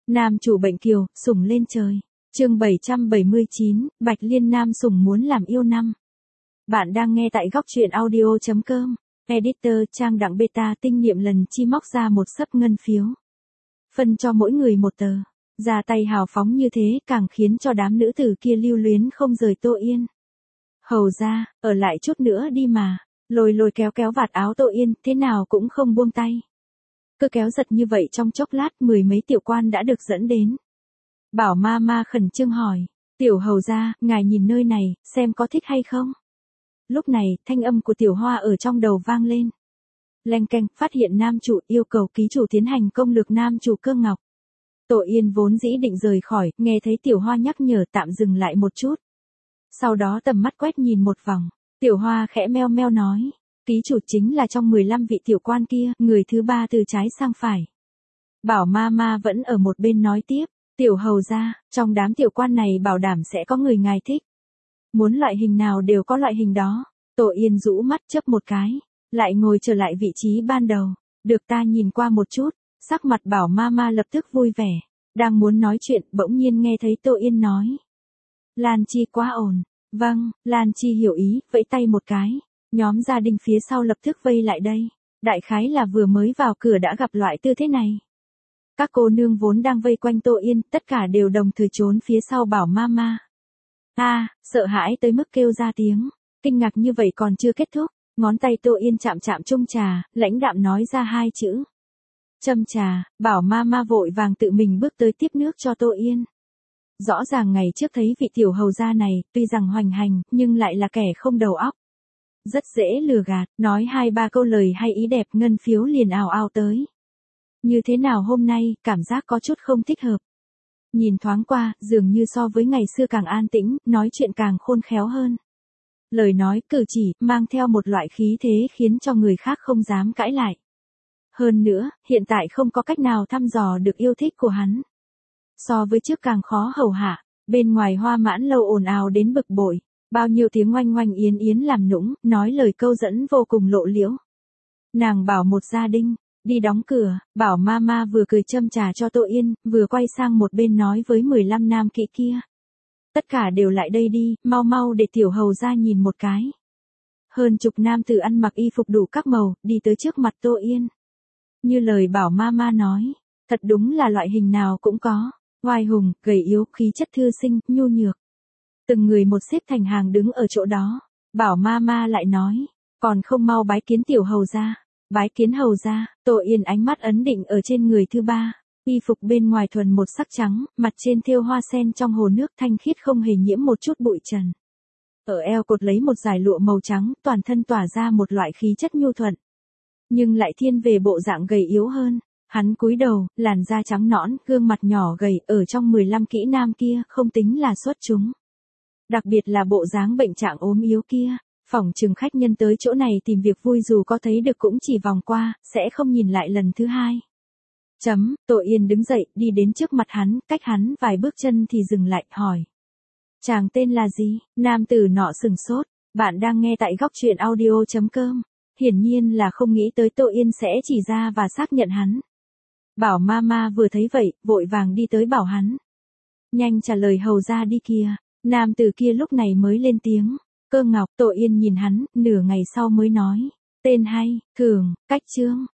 Nam chủ bệnh kiều, sủng lên trời. Chương 779, Bạch Liên nam sủng muốn làm yêu năm. Bạn đang nghe tại góc truyện audio.com. Editor Trang Đặng Beta tinh nghiệm lần chi móc ra một xấp ngân phiếu. Phân cho mỗi người một tờ. Ra tay hào phóng như thế càng khiến cho đám nữ tử kia lưu luyến không rời Tô Yên. Hầu ra, ở lại chút nữa đi mà. Lôi kéo vạt áo Tô Yên, thế nào cũng không buông tay. Cứ kéo giật như vậy trong chốc lát mười mấy tiểu quan đã được dẫn đến. Bảo ma khẩn trương hỏi, tiểu hầu ra, ngài nhìn nơi này, xem có thích hay không? Lúc này, thanh âm của tiểu hoa ở trong đầu vang lên. Leng keng, phát hiện nam chủ yêu cầu ký chủ tiến hành công lược nam chủ Cơ Ngọc. Tô Yên vốn dĩ định rời khỏi, nghe thấy tiểu hoa nhắc nhở tạm dừng lại một chút. Sau đó tầm mắt quét nhìn một vòng, tiểu hoa khẽ meo meo nói. Ký chủ chính là trong 15 vị tiểu quan kia, người thứ ba từ trái sang phải. Bảo ma vẫn ở một bên nói tiếp, tiểu hầu ra, trong đám tiểu quan này bảo đảm sẽ có người ngài thích. Muốn loại hình nào đều có loại hình đó. Tô Yên rũ mắt chớp một cái, lại ngồi trở lại vị trí ban đầu. Được ta nhìn qua một chút, sắc mặt bảo ma lập tức vui vẻ. Đang muốn nói chuyện, bỗng nhiên nghe thấy Tô Yên nói. Lan Chi quá ổn. Vâng, Lan Chi hiểu ý, vẫy tay một cái. Nhóm gia đình phía sau lập tức vây lại đây. Đại khái là vừa mới vào cửa đã gặp loại tư thế này. Các cô nương vốn đang vây quanh Tô Yên, tất cả đều đồng thời trốn phía sau bảo ma. Sợ hãi tới mức kêu ra tiếng. Kinh ngạc như vậy còn chưa kết thúc. Ngón tay Tô Yên chạm chung trà, lãnh đạm nói ra hai chữ. Châm trà, bảo ma vội vàng tự mình bước tới tiếp nước cho Tô Yên. Rõ ràng ngày trước thấy vị tiểu hầu gia này, tuy rằng hoành hành, nhưng lại là kẻ không đầu óc. Rất dễ lừa gạt, nói 2-3 câu lời hay ý đẹp ngân phiếu liền ào ào tới. Như thế nào hôm nay, cảm giác có chút không thích hợp. Nhìn thoáng qua, dường như so với ngày xưa càng an tĩnh, nói chuyện càng khôn khéo hơn. Lời nói, cử chỉ, mang theo một loại khí thế khiến cho người khác không dám cãi lại. Hơn nữa, hiện tại không có cách nào thăm dò được yêu thích của hắn. So với trước càng khó hầu hạ, bên ngoài Hoa Mãn Lâu ồn ào đến bực bội. Bao nhiêu tiếng oanh oanh yến yến làm nũng, nói lời câu dẫn vô cùng lộ liễu. Nàng bảo một gia đình, đi đóng cửa, bảo ma vừa cười châm trà cho Tô Yên, vừa quay sang một bên nói với 15 nam kỵ kia. Tất cả đều lại đây đi, mau để tiểu hầu ra nhìn một cái. Hơn chục nam tử ăn mặc y phục đủ các màu, đi tới trước mặt Tô Yên. Như lời bảo ma nói, thật đúng là loại hình nào cũng có, oai hùng, gầy yếu, khí chất thư sinh, nhu nhược. Từng người một xếp thành hàng đứng ở chỗ đó. Bảo ma lại nói. Còn không mau bái kiến tiểu hầu ra. Bái kiến hầu ra. Tô Yên ánh mắt ấn định ở trên người thứ ba. Y phục bên ngoài thuần một sắc trắng. Mặt trên thêu hoa sen trong hồ nước thanh khiết không hề nhiễm một chút bụi trần. Ở eo cột lấy một dải lụa màu trắng. Toàn thân tỏa ra một loại khí chất nhu thuận. Nhưng lại thiên về bộ dạng gầy yếu hơn. Hắn cúi đầu, làn da trắng nõn, gương mặt nhỏ gầy. Ở trong 15 kỹ nam kia không tính là xuất chúng. Đặc biệt là bộ dáng bệnh trạng ốm yếu kia, phỏng chừng khách nhân tới chỗ này tìm việc vui dù có thấy được cũng chỉ vòng qua, sẽ không nhìn lại lần thứ hai. Tô Yên đứng dậy, đi đến trước mặt hắn, cách hắn vài bước chân thì dừng lại, hỏi. Chàng tên là gì? Nam tử nọ sừng sốt, bạn đang nghe tại góc truyện audio.com. Hiển nhiên là không nghĩ tới Tô Yên sẽ chỉ ra và xác nhận hắn. Bảo ma vừa thấy vậy, vội vàng đi tới bảo hắn. Nhanh trả lời hầu ra đi kìa. Nam tử kia lúc này mới lên tiếng. Cơ Ngọc. Tô Yên nhìn hắn, nửa ngày sau mới nói. Tên hay, thường, cách chương.